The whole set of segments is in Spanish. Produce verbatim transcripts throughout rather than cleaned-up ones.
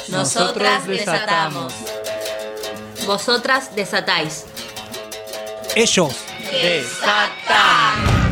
Nosotras desatamos. Vosotras desatáis. Ellos desatan.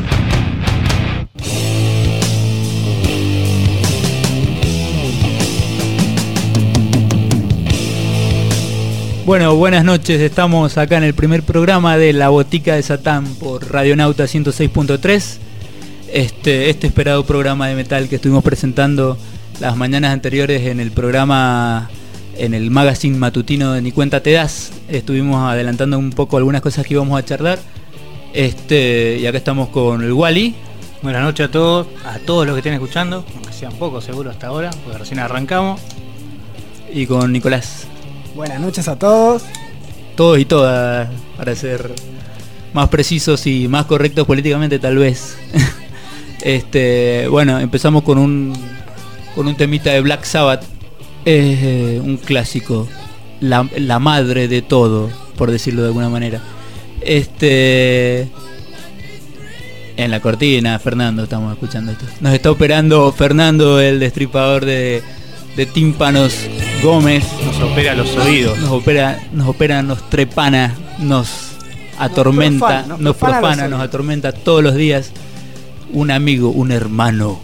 Bueno, buenas noches, estamos acá en el primer programa de La Botica de Satán por Radionauta ciento seis punto tres. Este, este esperado programa de metal que estuvimos presentando las mañanas anteriores en el programa, en el magazine matutino de Ni Cuenta Te Das. Estuvimos adelantando un poco algunas cosas que íbamos a charlar. Este, y acá estamos con el Wally. Buenas noches a todos, a todos los que estén escuchando, aunque sean pocos seguro hasta ahora, porque recién arrancamos. Y con Nicolás. Buenas noches a todos. Todos y todas, para ser más precisos y más correctos políticamente tal vez. este, bueno, empezamos con un con un temita de Black Sabbath, eh, un clásico, la, la madre de todo, por decirlo de alguna manera. Este, en la cortina, Fernando, estamos escuchando esto. Nos está operando Fernando, el destripador de de tímpanos Gómez. Nos opera los oídos. Nos opera, nos opera, nos trepana, nos atormenta, nos profana, nos, profana, nos atormenta todos los días. Un amigo, un hermano.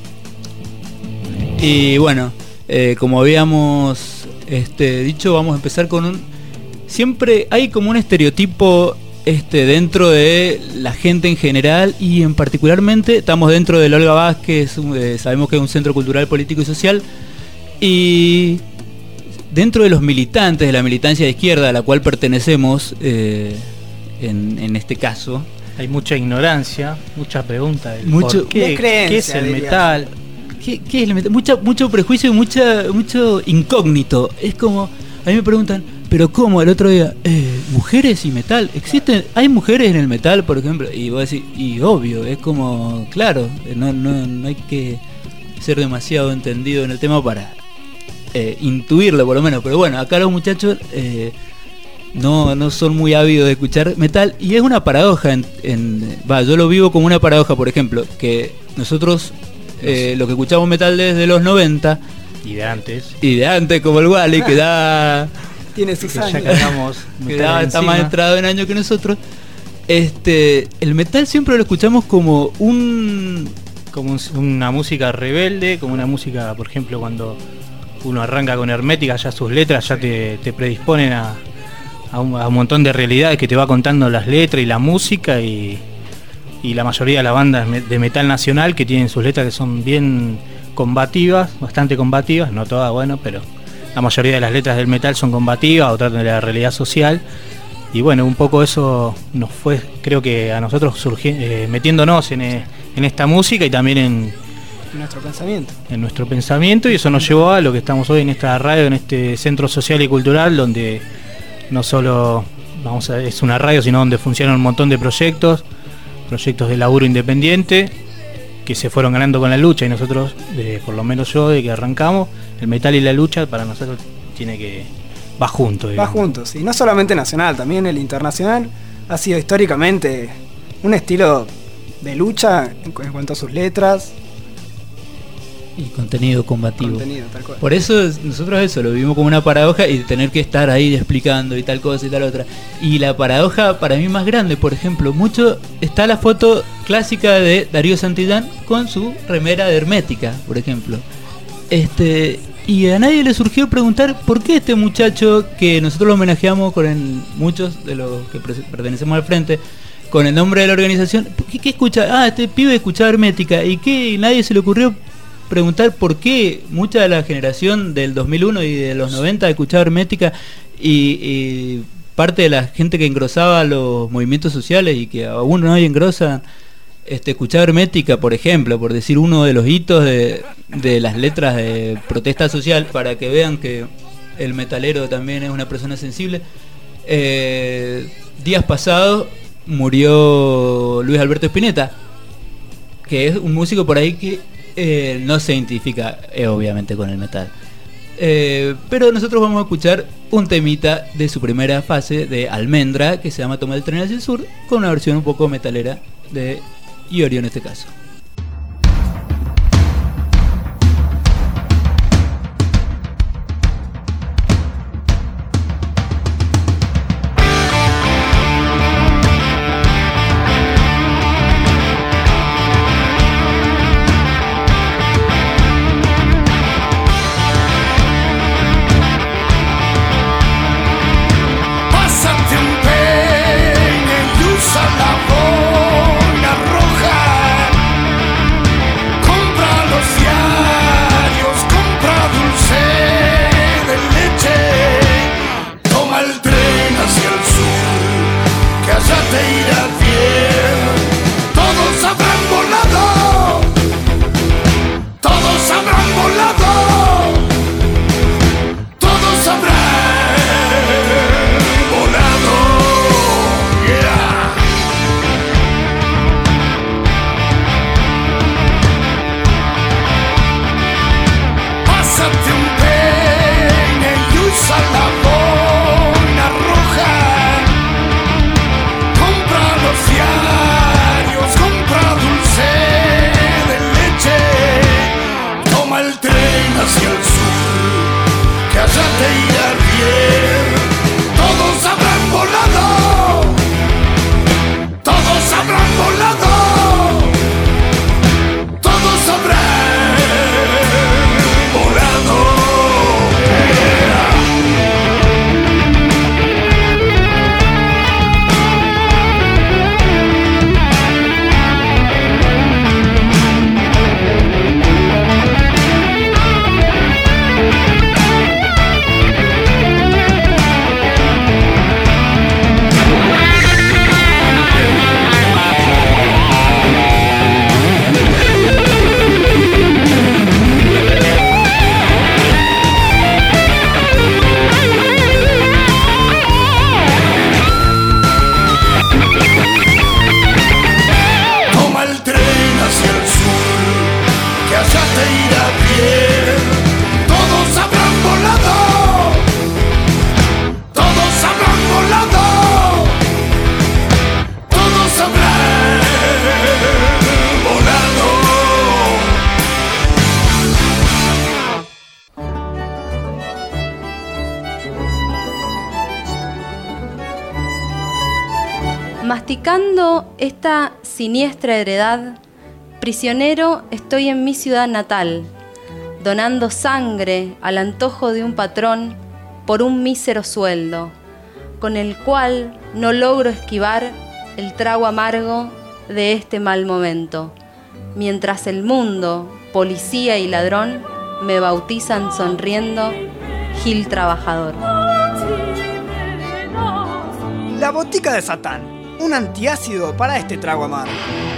Y bueno, eh, como habíamos este, dicho, vamos a empezar con un... Siempre hay como un estereotipo este, dentro de la gente en general y en particularmente estamos dentro del Olga Vázquez, eh, sabemos que es un centro cultural, político y social. Y dentro de los militantes de la militancia de izquierda a la cual pertenecemos, eh, en, en este caso, hay mucha ignorancia, mucha pregunta del mucho, por qué, qué es el metal, ¿Qué, qué es el metal, mucha, mucho prejuicio y mucha, mucho incógnito. Es como, a mí me preguntan, pero ¿cómo? El otro día, eh, mujeres y metal, ¿existen? ¿Hay mujeres en el metal, por ejemplo? Y vos decís, y obvio, es como, claro, no, no, no hay que ser demasiado entendido en el tema para Eh, intuirlo por lo menos, pero bueno, acá los muchachos eh, no, no son muy ávidos de escuchar metal y es una paradoja en, en, va, yo lo vivo como una paradoja, por ejemplo, que nosotros eh, lo que escuchamos metal desde los noventa y de antes y de antes como el Wally que da tiene sus años, ya cargamos que da, está más entrado en años que nosotros, este, el metal siempre lo escuchamos como un como un, una música rebelde, como una música, por ejemplo, cuando uno arranca con Hermética, ya sus letras ya te, te predisponen a, a, un, a un montón de realidades que te va contando las letras y la música, y, y la mayoría de las bandas de metal nacional que tienen sus letras que son bien combativas, bastante combativas, no todas, bueno, pero la mayoría de las letras del metal son combativas o tratan de la realidad social. Y bueno, un poco eso nos fue, creo que a nosotros surgi, eh, metiéndonos en, en esta música y también en nuestro pensamiento. En nuestro pensamiento, y eso nos llevó a lo que estamos hoy en esta radio, en este centro social y cultural, donde no solo vamos a, es una radio, sino donde funcionan un montón de proyectos, proyectos de laburo independiente, que se fueron ganando con la lucha, y nosotros, eh, por lo menos yo, de que arrancamos, el metal y la lucha para nosotros tiene que va junto. Va juntos, y no solamente nacional, también el internacional ha sido históricamente un estilo de lucha en cuanto a sus letras y contenido combativo. Contenido, tal cual. Por eso nosotros eso lo vimos como una paradoja y tener que estar ahí explicando y tal cosa y tal otra. Y la paradoja para mí más grande, por ejemplo, mucho está la foto clásica de Darío Santillán con su remera de Hermética, por ejemplo. Este, y a nadie le surgió preguntar por qué este muchacho que nosotros lo homenajeamos con el, muchos de los que pertenecemos al frente, con el nombre de la organización, ¿qué, qué escucha? Ah, este pibe escuchaba Hermética. ¿Y qué? Nadie se le ocurrió preguntar por qué mucha de la generación del dos mil uno y de los noventa escuchaba Hermética, y, y parte de la gente que engrosaba los movimientos sociales y que aún hoy engrosan, este, escuchaba Hermética, por ejemplo, por decir uno de los hitos de, de las letras de protesta social, para que vean que el metalero también es una persona sensible. Eh, días pasados murió Luis Alberto Spinetta, que es un músico por ahí que Eh, no se identifica eh, obviamente con el metal, eh, pero nosotros vamos a escuchar un temita de su primera fase de Almendra que se llama Toma el tren hacia el sur, con una versión un poco metalera de Iorio en este caso. tren hacia el sur, que allá te irá bien. Todos habrán volado, todos habrán volado, todos habrán volado. Masticando esta siniestra heredad, prisionero estoy en mi ciudad natal, donando sangre al antojo de un patrón por un mísero sueldo, con el cual no logro esquivar el trago amargo de este mal momento, mientras el mundo, policía y ladrón, me bautizan sonriendo Gil trabajador. La botica de Satán, un antiácido para este trago amargo.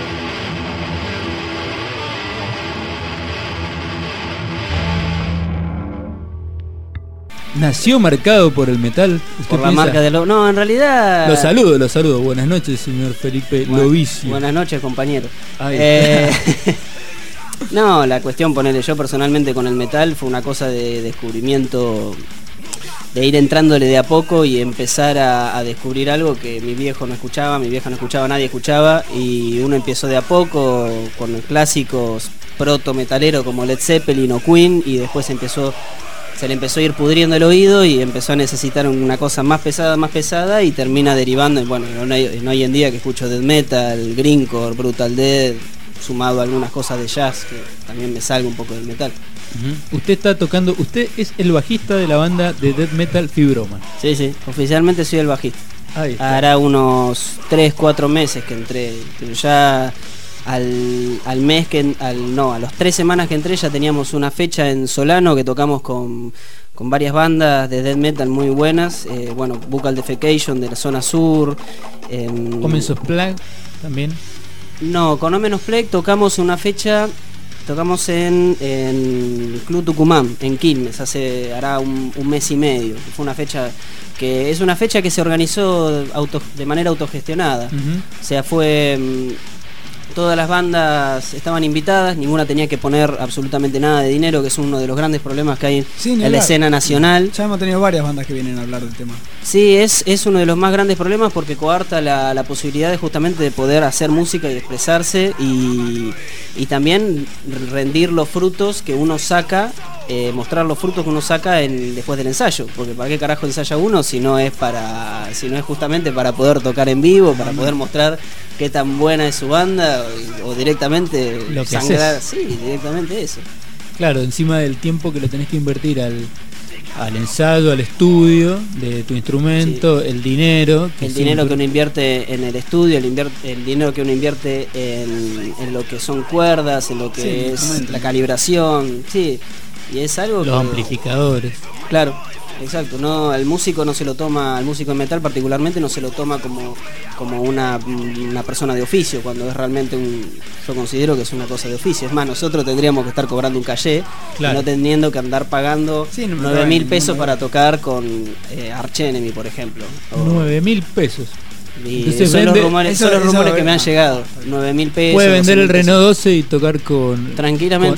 Nació marcado por el metal. Por la marca de lo... No, en realidad... Lo saludo, lo saludo. Buenas noches, señor Felipe Bueno, Lovicio. Buenas noches, compañero. Ay. Eh, no, la cuestión, ponerle yo personalmente con el metal, fue una cosa de descubrimiento, de ir entrándole de a poco y empezar a, a descubrir algo que mi viejo no escuchaba, mi vieja no escuchaba, nadie escuchaba, y uno empezó de a poco con los clásicos proto-metaleros como Led Zeppelin o Queen, y después empezó... se le empezó a ir pudriendo el oído y empezó a necesitar una cosa más pesada, más pesada, y termina derivando en, bueno, en hoy, en hoy en día que escucho death metal, grindcore, brutal death, sumado a algunas cosas de jazz, que también me salgo un poco del metal. Uh-huh. Usted está tocando, usted es el bajista de la banda de death metal Fibroman. Sí, sí, oficialmente soy el bajista. Ahí está. Hará unos tres, cuatro meses que entré, pero ya... Al, al mes que al no a las tres semanas que entré ya teníamos una fecha en Solano que tocamos con, con varias bandas de death metal muy buenas, eh, bueno, Buccal Defecation de la zona sur, eh, Commence of Plague también. No, con Omen of Plague tocamos una fecha, tocamos en, en Club Tucumán, en Quilmes, hace hará un, un mes y medio. Fue una fecha que es una fecha que se organizó auto, de manera autogestionada. Uh-huh. O sea, fue todas las bandas estaban invitadas, ninguna tenía que poner absolutamente nada de dinero, que es uno de los grandes problemas que hay Sí, en la hablar. escena nacional. Ya hemos tenido varias bandas que vienen a hablar del tema. Sí, es, es uno de los más grandes problemas porque coarta la, la posibilidad de justamente de poder hacer música y expresarse y, y también rendir los frutos que uno saca, eh, mostrar los frutos que uno saca en, después del ensayo, porque para qué carajo ensaya uno si no es para, si no es justamente para poder tocar en vivo, para poder mostrar qué tan buena es su banda o, o directamente Lo que sangrar, haces. sí, directamente eso. Claro, encima del tiempo que lo tenés que invertir al, al ensayo, al estudio de tu instrumento, sí. el dinero. Que el dinero siempre... que uno invierte en el estudio, el, invier- el dinero que uno invierte en, en lo que son cuerdas, en lo que Sí, es exactamente. la calibración, sí, y es algo Los que, amplificadores. claro, exacto, no, el músico no se lo toma, el músico de metal particularmente no se lo toma como, como una, una persona de oficio, cuando es realmente un, yo considero que es una cosa de oficio. Es más, nosotros tendríamos que estar cobrando un caché, Claro. y no teniendo que andar pagando Sí, no me nueve cabe mil ningún pesos problema. para tocar con eh, Arch Enemy, por ejemplo. O- nueve mil pesos. y Entonces son vende- los rumores, eso- son los eso- rumores que me han llegado. nueve mil pesos. Puede doce vender mil el pesos. Renault doce y tocar con... Tranquilamente. con-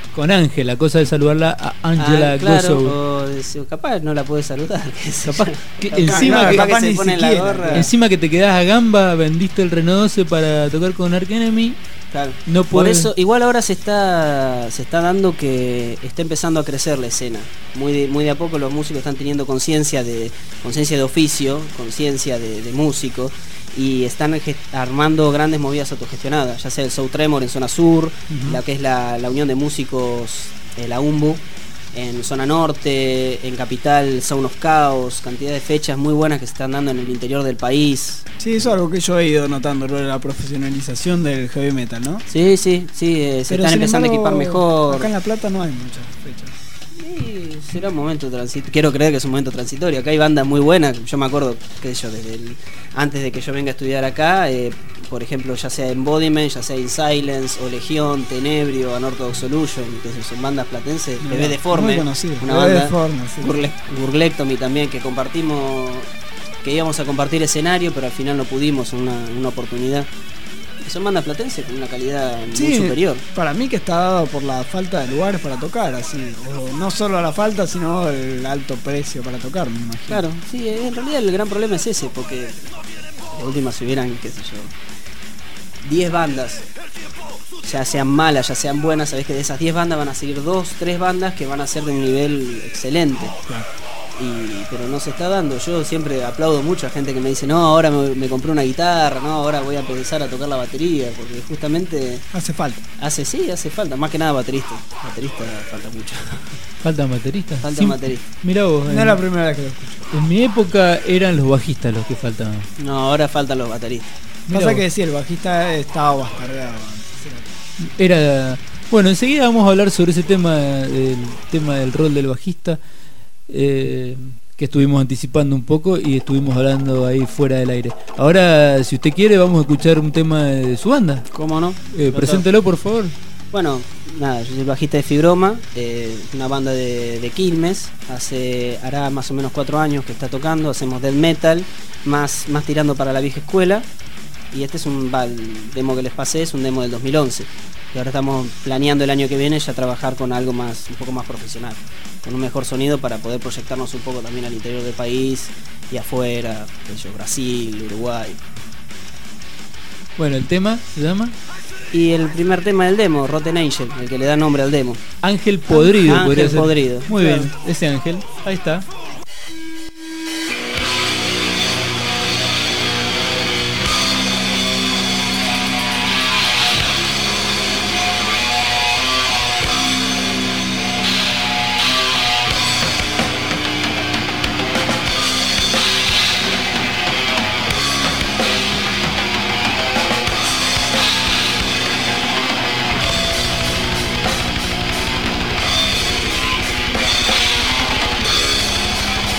con Ángela, cosa de saludarla a Angela Ah, claro, Gossow. o de- capaz no la puedes saludar. qué sé Capaz yo. que Capaz- encima capaz que- que capaz se ni pone la siquiera, gorra. claro. Encima que te quedás a gamba, vendiste el Renault doce para tocar con Ark Enemy. Claro. No Por puede- eso, igual ahora se está se está dando que está empezando a crecer la escena. Muy de, muy de a poco los músicos están teniendo conciencia de conciencia de oficio, conciencia de, de músico, y están gest- armando grandes movidas autogestionadas, ya sea el Soul Tremor en zona sur, Ujú. la que es la, la unión de músicos, eh, la U M B U, en zona norte, en capital, Sound of Chaos, cantidad de fechas muy buenas que se están dando en el interior del país. Sí, eso es algo que yo he ido notando, lo de la profesionalización del heavy metal, ¿no? Sí, sí, sí, eh, se Pero, están sin empezando embargo, a equipar mejor. Acá en La Plata no hay muchas fechas. Sí, será un momento transitorio. Quiero creer que es un momento transitorio. Acá hay bandas muy buenas. Yo me acuerdo, qué sé yo, desde el, antes de que yo venga a estudiar acá, eh, por ejemplo, ya sea Embodiment, ya sea In Silence, o Legión, Tenebrio, Unorthodox Solution, que son bandas platenses. Mirá, Bebé Deforme, muy conocido. una Bebé banda. Deforme, sí. Gurle- Gurlectomy también, que compartimos, que íbamos a compartir escenario, pero al final no pudimos, una, una oportunidad. Son bandas platenses con una calidad muy Sí, superior. para mí que está dado por la falta de lugares para tocar, así. O no solo la falta, sino el alto precio para tocar, me imagino. Claro, sí, en realidad el gran problema es ese, porque de última si hubieran, qué sé yo, diez bandas, ya sean malas, ya sean buenas, sabés que de esas diez bandas van a seguir dos, tres bandas que van a ser de un nivel excelente. Y, pero no se está dando. Yo siempre aplaudo mucho a gente que me dice, no, ahora me, me compré una guitarra, no, ahora voy a empezar a tocar la batería, porque justamente Hace falta. hace, sí, hace falta, más que nada baterista. Baterista falta mucho. ¿Faltan bateristas? Faltan bateristas. Mirá vos, No en, es la primera vez que lo escucho. en mi época eran los bajistas los que faltaban. No, ahora faltan los bateristas. Mirá Pasa vos. que sí, el bajista estaba bastardeado. Era bueno, enseguida vamos a hablar sobre ese tema del tema del rol del bajista, eh, que estuvimos anticipando un poco y estuvimos hablando ahí fuera del aire. Ahora, si usted quiere, vamos a escuchar un tema de su banda. ¿Cómo no? Eh, preséntelo, por favor. Bueno, nada, yo soy el bajista de Fibroma, eh, una banda de, de Quilmes, hace hará más o menos cuatro años que está tocando, hacemos death metal, más, más tirando para la vieja escuela, y este es un va, el demo que les pasé, es un demo del dos mil once, y ahora estamos planeando el año que viene ya trabajar con algo más, un poco más profesional, con un mejor sonido para poder proyectarnos un poco también al interior del país y afuera, qué sé yo, Brasil, Uruguay. Bueno, el tema se llama Y el primer tema del demo, Rotten Angel, el que le da nombre al demo. Ángel Podrido. Ángel podría ser. Podrido. Muy Claro. bien, ese Ángel. Ahí está. Thank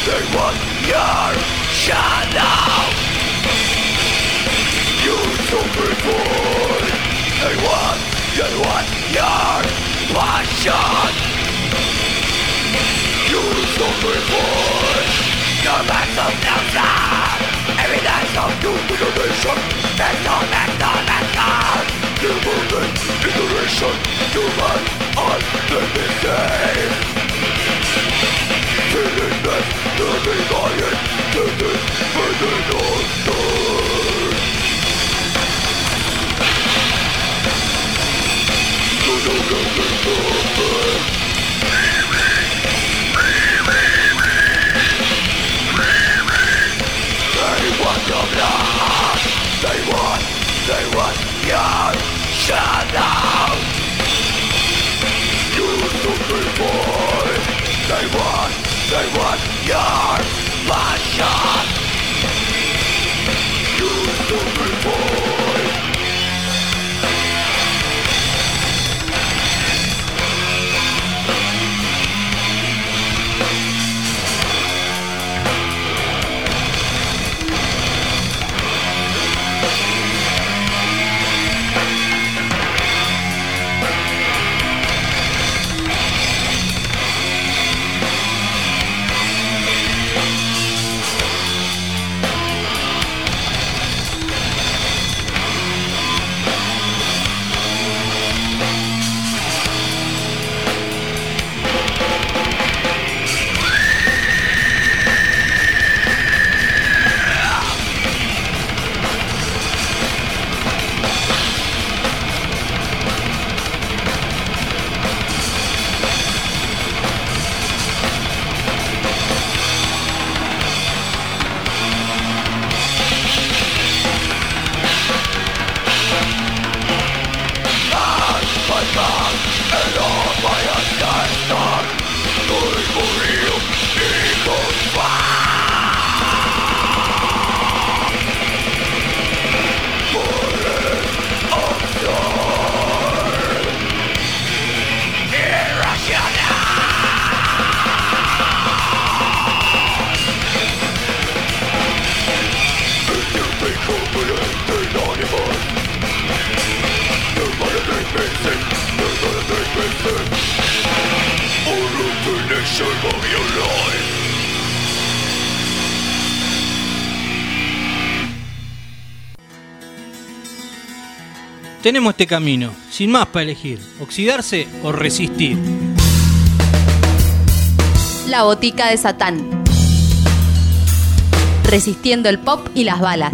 they want your shadow. You suffer for, they want, they want your passion. You suffer for, your mental nature. Every dance of new generation, mental, mental, mental. The movement, iteration, human, unlimited. Feeling that, living on it, living, burning on earth. You know nothing perfect. They want your blood. They want, they want your shadow. You suffer for. They want, they want your passion. You suffer for. Tenemos este camino, sin más para elegir, oxidarse o resistir. La botica de Satán. Resistiendo el pop y las balas.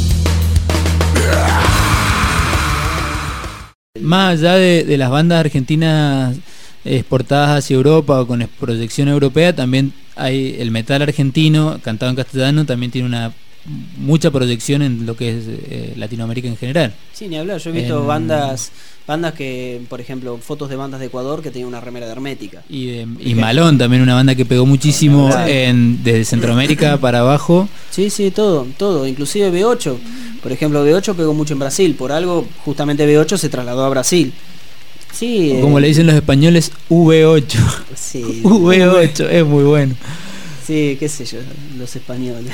Más allá de, de las bandas argentinas exportadas hacia Europa o con proyección europea, también hay el metal argentino cantado en castellano, también tiene una mucha proyección en lo que es eh, Latinoamérica en general. Sí, ni hablar, yo he visto en... bandas bandas que, por ejemplo, fotos de bandas de Ecuador que tenían una remera de Hermética. Y, de, y Malón, también una banda que pegó muchísimo en, desde Centroamérica para abajo. Sí, sí, todo, todo, inclusive B ocho. Por ejemplo, B ocho pegó mucho en Brasil, por algo justamente B ocho se trasladó a Brasil. Sí, o como eh... le dicen los españoles, V ocho. Sí, V ocho, es muy bueno. Sí, qué sé yo, los españoles.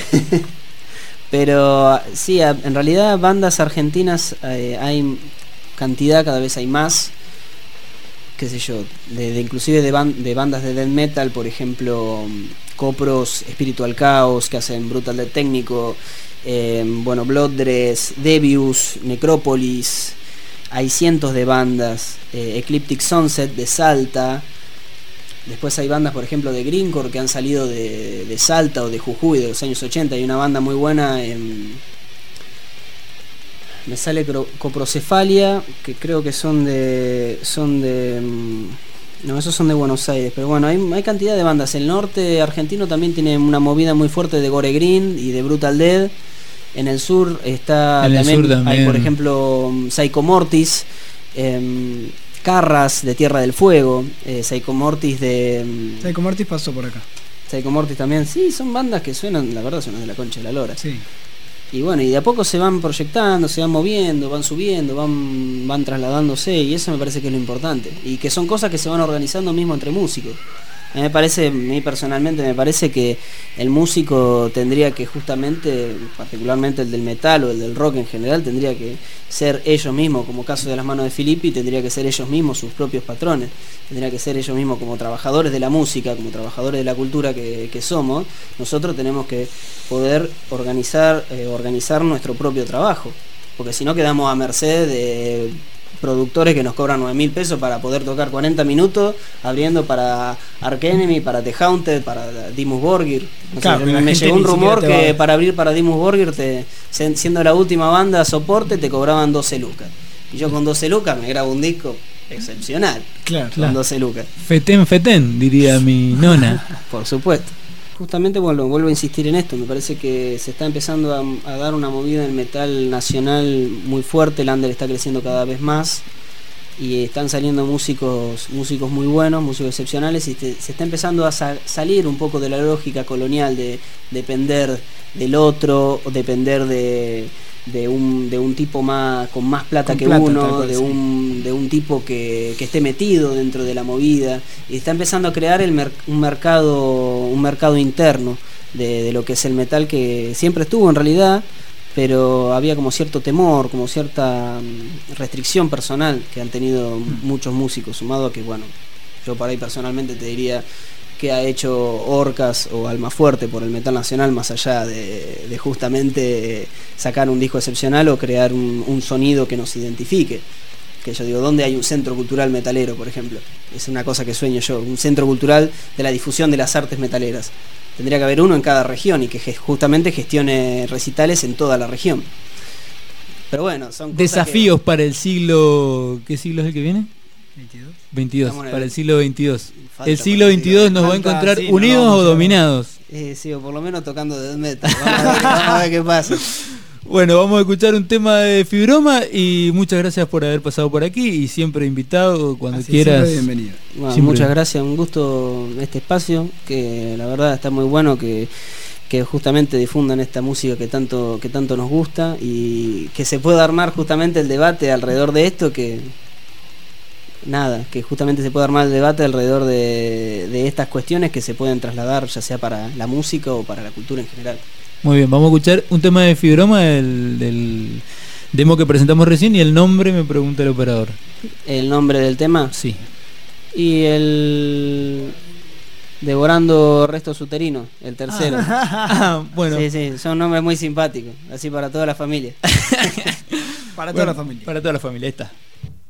Pero sí, en realidad bandas argentinas eh, hay cantidad, cada vez hay más, qué sé yo, de, de inclusive de, ban de bandas de death metal, por ejemplo, Copros, Spiritual Chaos, que hacen Brutal Death Técnico, eh, bueno, Bloodress, Devious, Necrópolis, hay cientos de bandas, eh, Ecliptic Sunset de Salta. Después hay bandas, por ejemplo, de Greencore que han salido de, de Salta o de Jujuy de los años ochenta. Hay una banda muy buena en... Me sale Coprocefalia, que creo que son de... son de no, esos son de Buenos Aires. Pero bueno, hay, hay cantidad de bandas. El norte argentino también tiene una movida muy fuerte de Gore Green y de Brutal Dead. En el sur está en el también, sur también hay, por ejemplo, Psycho Mortis, eh, Carras de Tierra del Fuego, eh, Psycho Mortis de... Psycho Mortis pasó por acá. Psycho Mortis también, sí, son bandas que suenan, la verdad suenan de la concha de la lora. Sí. Y bueno, y de a poco se van proyectando, se van moviendo, van subiendo, van, van trasladándose, y eso me parece que es lo importante. Y que son cosas que se van organizando mismo entre músicos. A mí me parece, a mí personalmente me parece que el músico tendría que justamente, particularmente el del metal o el del rock en general, tendría que ser ellos mismos, como caso de Las Manos de Filippi, tendría que ser ellos mismos sus propios patrones, tendría que ser ellos mismos como trabajadores de la música, como trabajadores de la cultura que, que somos. Nosotros tenemos que poder organizar, eh, organizar nuestro propio trabajo, porque si no quedamos a merced de productores que nos cobran nueve mil pesos para poder tocar cuarenta minutos abriendo para Arch Enemy, para The Haunted, para Dimmu Borgir. No Claro, sé, la me gente llegó un ni siquiera rumor te que va- para abrir para Dimmu Borgir, te, siendo la última banda soporte, te cobraban doce lucas. Y yo con doce lucas me grabo un disco excepcional. Claro, Con doce lucas. Fetén, fetén, diría mi nona. Por supuesto. Justamente vuelvo, vuelvo a insistir en esto, me parece que se está empezando a, a dar una movida en el metal nacional muy fuerte, el under está creciendo cada vez más y están saliendo músicos músicos muy buenos, músicos excepcionales, y te, se está empezando a sa- salir un poco de la lógica colonial de depender del otro, o depender de, de, un, de un tipo más con más plata Con que plata, uno, tal cual, de sí. un de un tipo que, que esté metido dentro de la movida, y está empezando a crear el mer- un mercado un mercado interno de, de lo que es el metal, que siempre estuvo en realidad, pero había como cierto temor, como cierta mm, restricción personal que han tenido muchos músicos, sumado a que, bueno, yo por ahí personalmente te diría que ha hecho Orcas o Almafuerte por el metal nacional, más allá de, de justamente sacar un disco excepcional o crear un, un sonido que nos identifique. Que yo digo, ¿dónde hay un centro cultural metalero, por ejemplo? Es una cosa que sueño yo, un centro cultural de la difusión de las artes metaleras. Tendría que haber uno en cada región y que ge- justamente gestione recitales en toda la región. Pero bueno, son cosas Desafíos para el siglo... ¿Qué siglo es el que viene? veintidós. veintidós, Estamos en el- para el siglo veintidós. Falta El siglo para el veintidós siglo- nos va a falta, encontrar sí, no unidos vamos o a- dominados. que... Eh, sí, o por lo menos tocando death metal. Vamos a ver, vamos a ver qué pasa. Bueno, vamos a escuchar un tema de Fibroma y muchas gracias por haber pasado por aquí y siempre invitado cuando Así, quieras. siempre bienvenido. Bueno, Siempre. muchas gracias, un gusto este espacio, que la verdad está muy bueno que, que justamente difundan esta música que tanto, que tanto nos gusta, y que se pueda armar justamente el debate alrededor de esto, que nada, que justamente se pueda armar el debate alrededor de, de estas cuestiones que se pueden trasladar ya sea para la música o para la cultura en general. Muy bien, vamos a escuchar un tema de Fibroma del, del demo que presentamos recién y el nombre me pregunta el operador. El nombre del tema Sí. y el Devorando Restos Uterinos, el tercero. Ah, bueno. Sí, sí, son nombres muy simpáticos, así para toda la familia. Para toda Bueno, la familia. Para toda la familia, ahí está.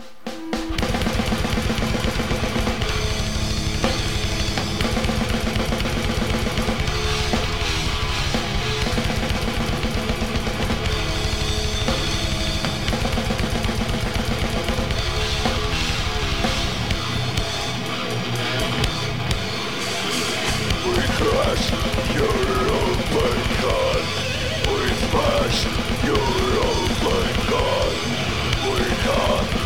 We crush your open gun. We smash your open gun. We cut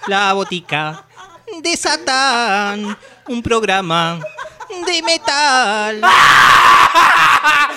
La botica de Satán, un programa de metal.